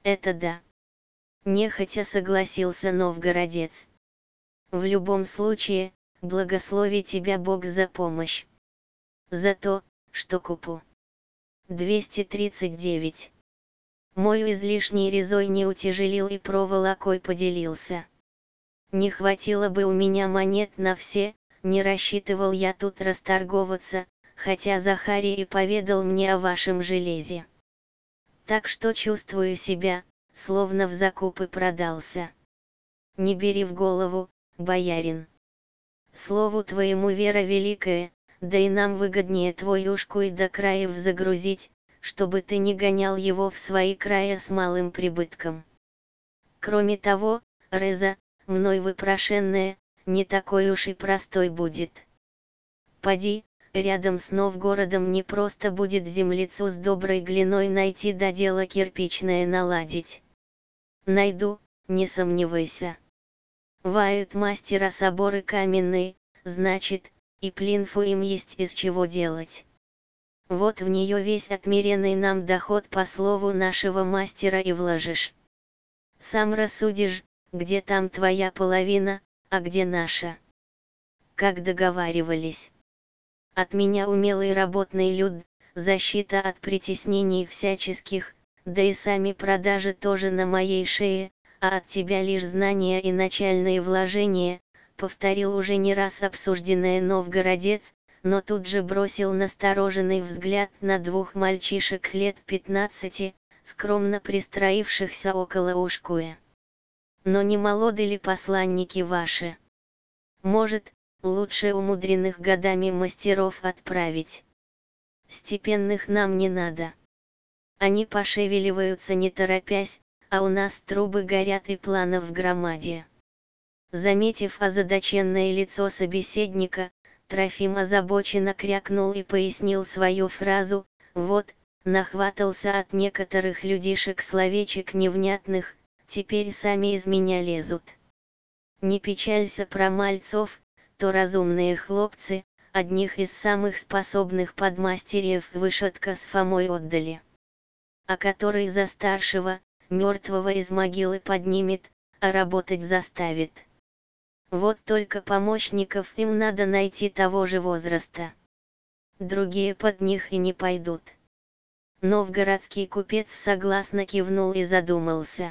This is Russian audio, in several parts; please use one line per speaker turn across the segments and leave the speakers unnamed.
это да. Нехотя согласился новгородец. В любом случае, благослови тебя Бог за помощь. За то, что купу. 239. Мой излишний резой не утяжелил и проволокой поделился. Не хватило бы у меня монет на все, не рассчитывал я тут расторговаться, хотя Захарий и поведал мне о вашем железе. Так что чувствую себя, словно в закупы продался. Не бери в голову, боярин. Слову твоему вера великая, да и нам выгоднее твою ушку и до краев загрузить, чтобы ты не гонял его в свои края с малым прибытком. Кроме того, Реза, мной выпрошенная, не такой уж и простой будет. Поди, рядом с Новгородом не просто будет землицу с доброй глиной найти да дело кирпичное наладить. Найду, не сомневайся. Вают мастера соборы каменные, значит, и плинфу им есть из чего делать. Вот в нее весь отмеренный нам доход по слову нашего мастера и вложишь. Сам рассудишь, где там твоя половина, а где наша. Как договаривались. От меня умелый работный люд, защита от притеснений всяческих, да и сами продажи тоже на моей шее, а от тебя лишь знания и начальные вложения, повторил уже не раз обсужденное новгородец, но тут же бросил настороженный взгляд на двух мальчишек лет 15, скромно пристроившихся около ушкуя. Но не молоды ли посланники ваши? Может, лучше умудренных годами мастеров отправить. Степенных нам не надо. Они пошевеливаются не торопясь, а у нас трубы горят и планов в громаде. Заметив озадаченное лицо собеседника, Трофим озабоченно крякнул и пояснил свою фразу: вот, нахватался от некоторых людишек словечек невнятных, теперь сами из меня лезут. Не печалься про мальцов, то разумные хлопцы, одних из самых способных подмастерьев Вышатка с Фомой отдали. А который за старшего, мертвого из могилы поднимет, а работать заставит. Вот только помощников им надо найти того же возраста. Другие под них и не пойдут. Новгородский купец согласно кивнул и задумался.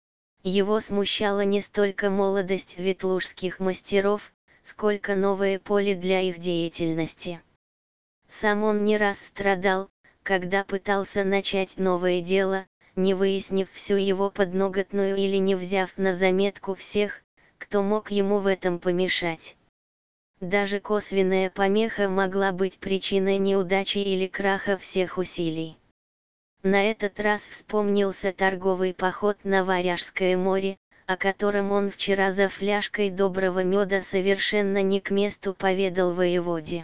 Его смущала не столько молодость ветлужских мастеров, сколько новое поле для их деятельности. Сам он не раз страдал, когда пытался начать новое дело, не выяснив всю его подноготную или не взяв на заметку всех, кто мог ему в этом помешать. Даже косвенная помеха могла быть причиной неудачи или краха всех усилий. На этот раз вспомнился торговый поход на Варяжское море, о котором он вчера за фляжкой доброго меда совершенно не к месту поведал воеводе.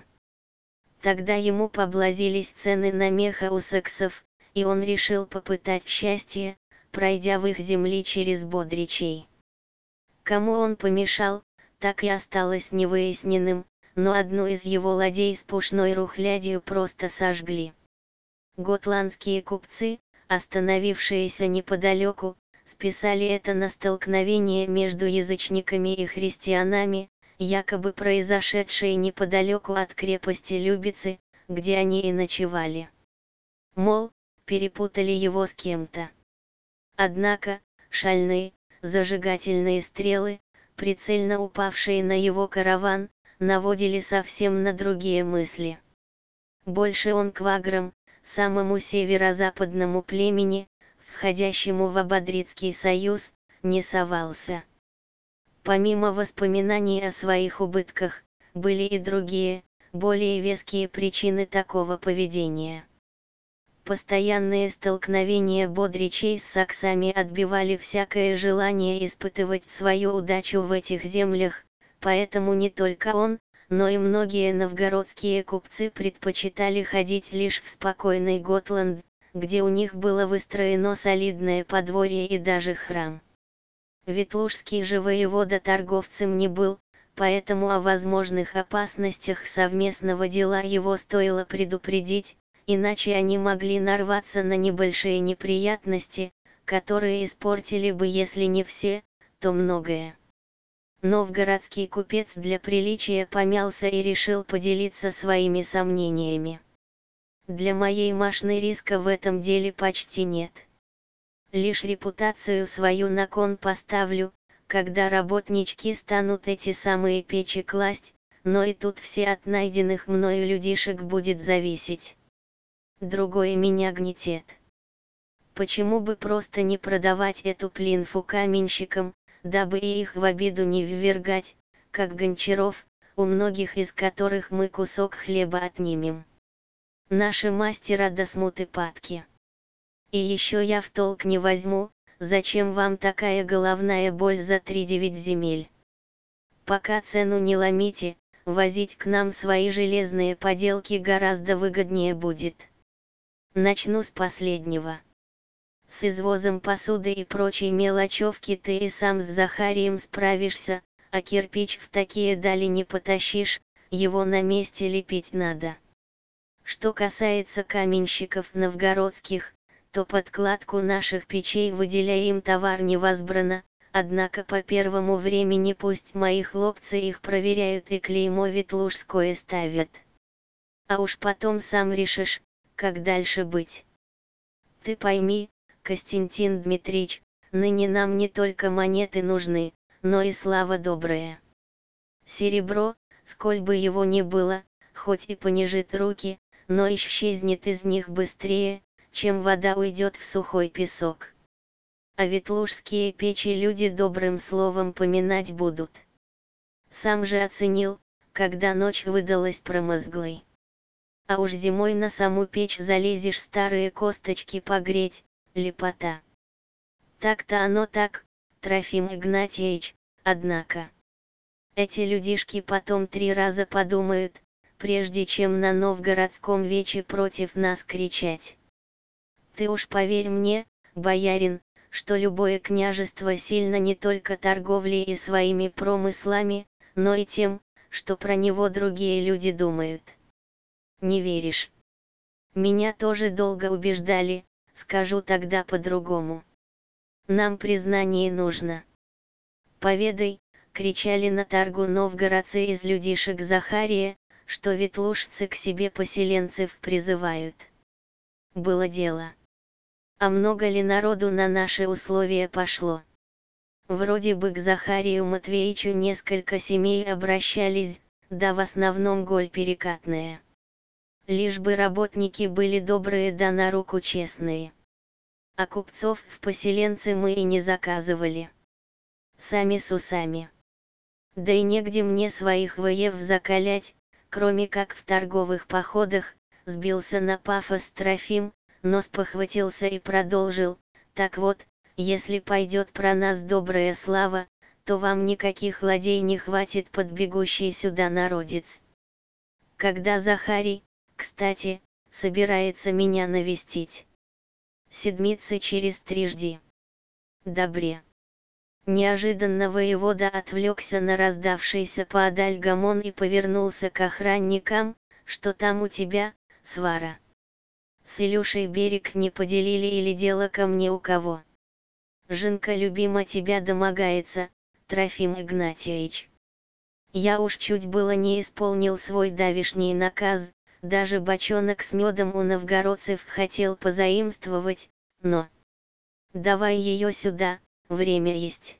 Тогда ему поблазились цены на меха у саксов, и он решил попытать счастье, пройдя в их земли через Бодричей. Кому он помешал, так и осталось невыясненным, но одну из его ладей с пушной рухлядью просто сожгли. Готландские купцы, остановившиеся неподалеку, списали это на столкновение между язычниками и христианами, якобы произошедшее неподалеку от крепости Любицы, где они и ночевали. Мол, перепутали его с кем-то. Однако, шальные, зажигательные стрелы, прицельно упавшие на его караван, наводили совсем на другие мысли. Больше он к ваграм, самому северо-западному племени, входящему в Ободрицкий союз, не совался. Помимо воспоминаний о своих убытках, были и другие, более веские причины такого поведения. Постоянные столкновения бодричей с саксами отбивали всякое желание испытывать свою удачу в этих землях, поэтому не только он, но и многие новгородские купцы предпочитали ходить лишь в спокойный Готланд, где у них было выстроено солидное подворье и даже храм. Ветлужский же воевода торговцем не был, поэтому о возможных опасностях совместного дела его стоило предупредить, иначе они могли нарваться на небольшие неприятности, которые испортили бы если не все, то многое. Новгородский купец для приличия помялся и решил поделиться своими сомнениями. Для моей Машны риска в этом деле почти нет. Лишь репутацию свою на кон поставлю, когда работнички станут эти самые печи класть, но и тут все от найденных мною людишек будет зависеть. Другое меня гнетет. Почему бы просто не продавать эту плинфу каменщикам, дабы и их в обиду не ввергать, как Гончаров, у многих из которых мы кусок хлеба отнимем. Наши мастера до смуты падки. И еще я в толк не возьму, зачем вам такая головная боль за 3-9 земель. Пока цену не ломите, возить к нам свои железные поделки гораздо выгоднее будет. Начну с последнего. С извозом посуды и прочей мелочевки ты и сам с Захарием справишься, а кирпич в такие дали не потащишь, его на месте лепить надо. Что касается каменщиков новгородских, то подкладку наших печей выделяем товар невозбранно, однако по первому времени пусть мои хлопцы их проверяют и клеймо ветлужское ставят. А уж потом сам решишь, как дальше быть. Ты пойми, Костянтин Дмитрич, ныне нам не только монеты нужны, но и слава добрая. Серебро, сколь бы его ни было, хоть и понижит руки, но исчезнет из них быстрее, чем вода уйдет в сухой песок. А ветлужские печи люди добрым словом поминать будут. Сам же оценил, когда ночь выдалась промозглой. А уж зимой на саму печь залезешь старые косточки погреть, лепота. Так-то оно так, Трофим Игнатьевич, однако. Эти людишки потом 3 раза подумают, прежде чем на новгородском вече против нас кричать. Ты уж поверь мне, боярин, что любое княжество сильно не только торговлей и своими промыслами, но и тем, что про него другие люди думают. Не веришь? Меня тоже долго убеждали, скажу тогда по-другому. Нам признание нужно. Поведай, кричали на торгу новгородцы из людишек Захария, что ветлужцы к себе поселенцев призывают. Было дело. А много ли народу на наши условия пошло? Вроде бы к Захарию Матвеичу несколько семей обращались, да в основном голь перекатная. Лишь бы работники были добрые да на руку честные. А купцов в поселенцы мы и не заказывали. Сами с усами. Да и негде мне своих воев закалять, кроме как в торговых походах, сбился на пафос Трофим, но спохватился и продолжил: так вот, если пойдет про нас добрая слава, то вам никаких ладей не хватит под бегущий сюда народец. Когда Захарий, кстати, собирается меня навестить? Седмицы через 3 жди. Добре. Неожиданно воевода отвлекся на раздавшийся поодаль гомон и повернулся к охранникам: что там у тебя, свара? С Илюшей берег не поделили или дело ко мне у кого? Жинка любима тебя домогается, Трофим Игнатьевич. Я уж чуть было не исполнил свой давишний наказ, даже бочонок с медом у новгородцев хотел позаимствовать, но... Давай ее сюда, время есть.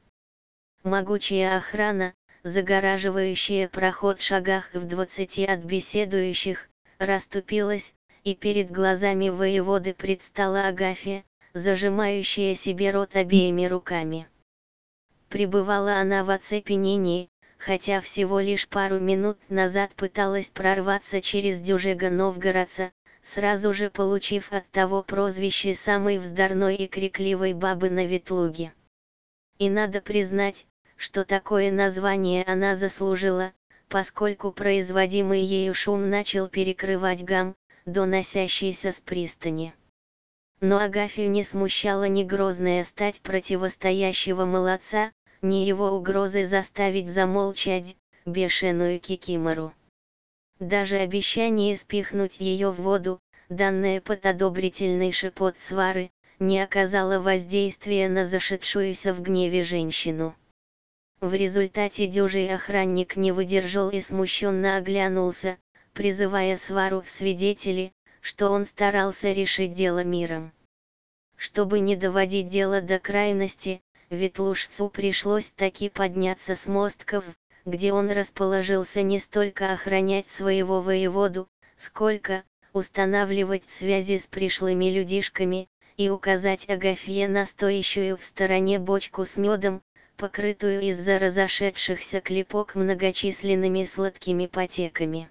Могучая охрана, загораживающая проход шагах в 20 от беседующих, расступилась, и перед глазами воеводы предстала Агафья, зажимающая себе рот обеими руками. Пребывала она в оцепенении, хотя всего лишь пару минут назад пыталась прорваться через дюжего новгородца, сразу же получив от того прозвище самой вздорной и крикливой бабы на Ветлуге. И надо признать, что такое название она заслужила, поскольку производимый ею шум начал перекрывать гам, доносящийся с пристани. Но Агафью не смущала ни грозная стать противостоящего молодца, ни его угрозы заставить замолчать бешеную кикимору. Даже обещание спихнуть ее в воду, данное под одобрительный шепот свары, не оказало воздействия на зашедшуюся в гневе женщину. В результате дюжий охранник не выдержал и смущенно оглянулся, призывая свару в свидетели, что он старался решить дело миром. Чтобы не доводить дело до крайности, ветлужцу пришлось таки подняться с мостков, где он расположился не столько охранять своего воеводу, сколько устанавливать связи с пришлыми людишками, и указать Агафье на стоящую в стороне бочку с медом, покрытую из-за разошедшихся клепок многочисленными сладкими потеками.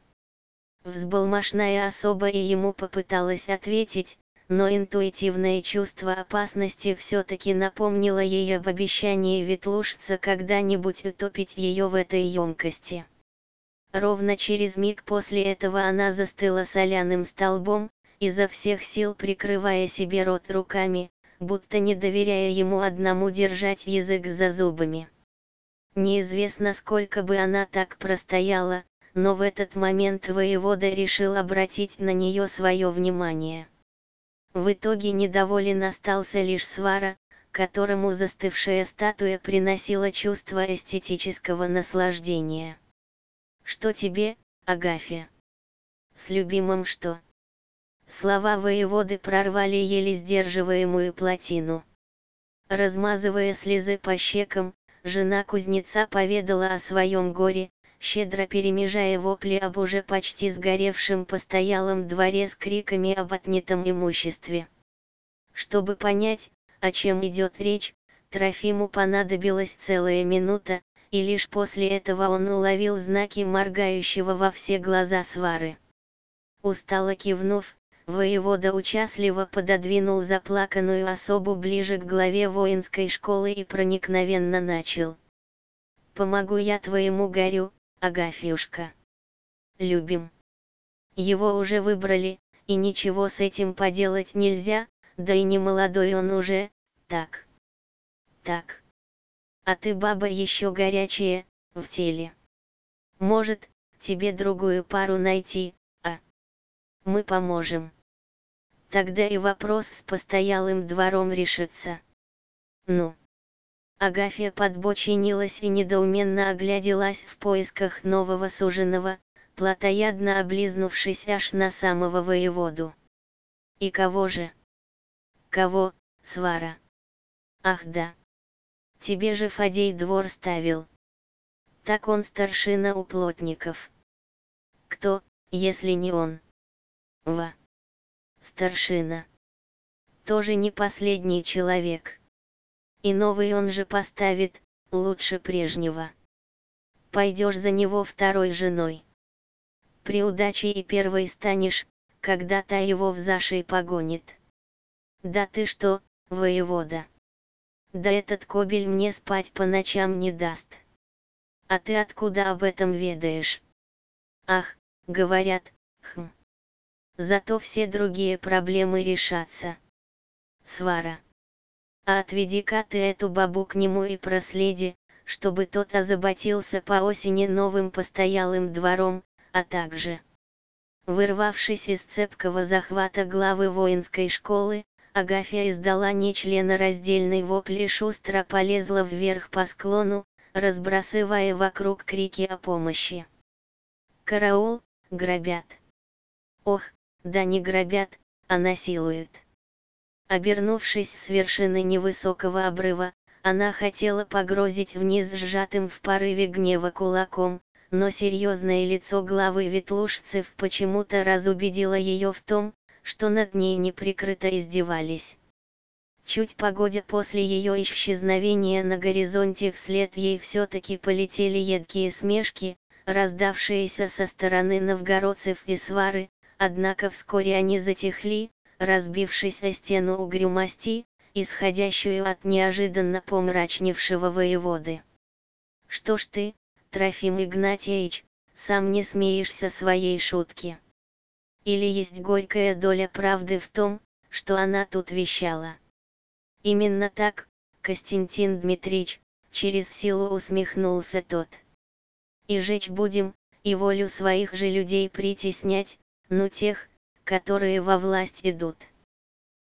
Взбалмошная особа и ему попыталась ответить, но интуитивное чувство опасности все-таки напомнило ей об обещании ветлужца когда-нибудь утопить ее в этой емкости. Ровно через миг после этого она застыла соляным столбом, изо всех сил прикрывая себе рот руками, будто не доверяя ему одному держать язык за зубами. Неизвестно, сколько бы она так простояла, но в этот момент воевода решил обратить на нее свое внимание. В итоге недоволен остался лишь свара, которому застывшая статуя приносила чувство эстетического наслаждения. «Что тебе, Агафья? С любимым что?» Слова воеводы прорвали еле сдерживаемую плотину. Размазывая слезы по щекам, жена кузнеца поведала о своем горе, щедро перемежая вопли об уже почти сгоревшем постоялом дворе с криками об отнятом имуществе. Чтобы понять, о чем идет речь, Трофиму понадобилась целая минута, и лишь после этого он уловил знаки моргающего во все глаза свары. Устало кивнув, воевода участливо пододвинул заплаканную особу ближе к главе воинской школы и проникновенно начал. «Помогу я твоему горю, Агафьюшка. Любим. Его уже выбрали, и ничего с этим поделать нельзя, да и не молодой он уже, так. Так. А ты баба еще горячая, в теле. Может, тебе другую пару найти, а? Мы поможем. Тогда и вопрос с постоялым двором решится. Ну». Агафья подбоченилась и недоуменно огляделась в поисках нового суженого, плотоядно облизнувшись аж на самого воеводу. «И кого же?» «Кого, свара?» «Ах да. Тебе же Фадей двор ставил. Так он старшина у плотников. Кто, если не он?» «Ва. Старшина. Тоже не последний человек. И новый он же поставит, лучше прежнего. Пойдешь за него второй женой. При удаче и первой станешь, когда та его в зашей погонит. Да ты что, воевода? Да этот кобель мне спать по ночам не даст. А ты откуда об этом ведаешь?» «Ах, говорят, Зато все другие проблемы решатся. Свара. А отведи-ка ты эту бабу к нему и проследи, чтобы тот озаботился по осени новым постоялым двором, а также...» Вырвавшись из цепкого захвата главы воинской школы, Агафья издала нечленораздельный вопль и шустро полезла вверх по склону, разбрасывая вокруг крики о помощи. «Караул, грабят!» «Ох, да не грабят, а насилуют!» Обернувшись с вершины невысокого обрыва, она хотела погрозить вниз сжатым в порыве гнева кулаком, но серьезное лицо главы ветлужцев почему-то разубедило ее в том, что над ней неприкрыто издевались. Чуть погодя после ее исчезновения на горизонте вслед ей все-таки полетели едкие смешки, раздавшиеся со стороны новгородцев и свары, однако вскоре они затихли, разбившись о стену угрюмости, исходящую от неожиданно помрачневшего воеводы. «Что ж ты, Трофим Игнатьевич, сам не смеешься своей шутки? Или есть горькая доля правды в том, что она тут вещала?» «Именно так, Костянтин Дмитриевич», через силу усмехнулся тот. «И жечь будем, и волю своих же людей притеснять, ну тех, которые во власть идут.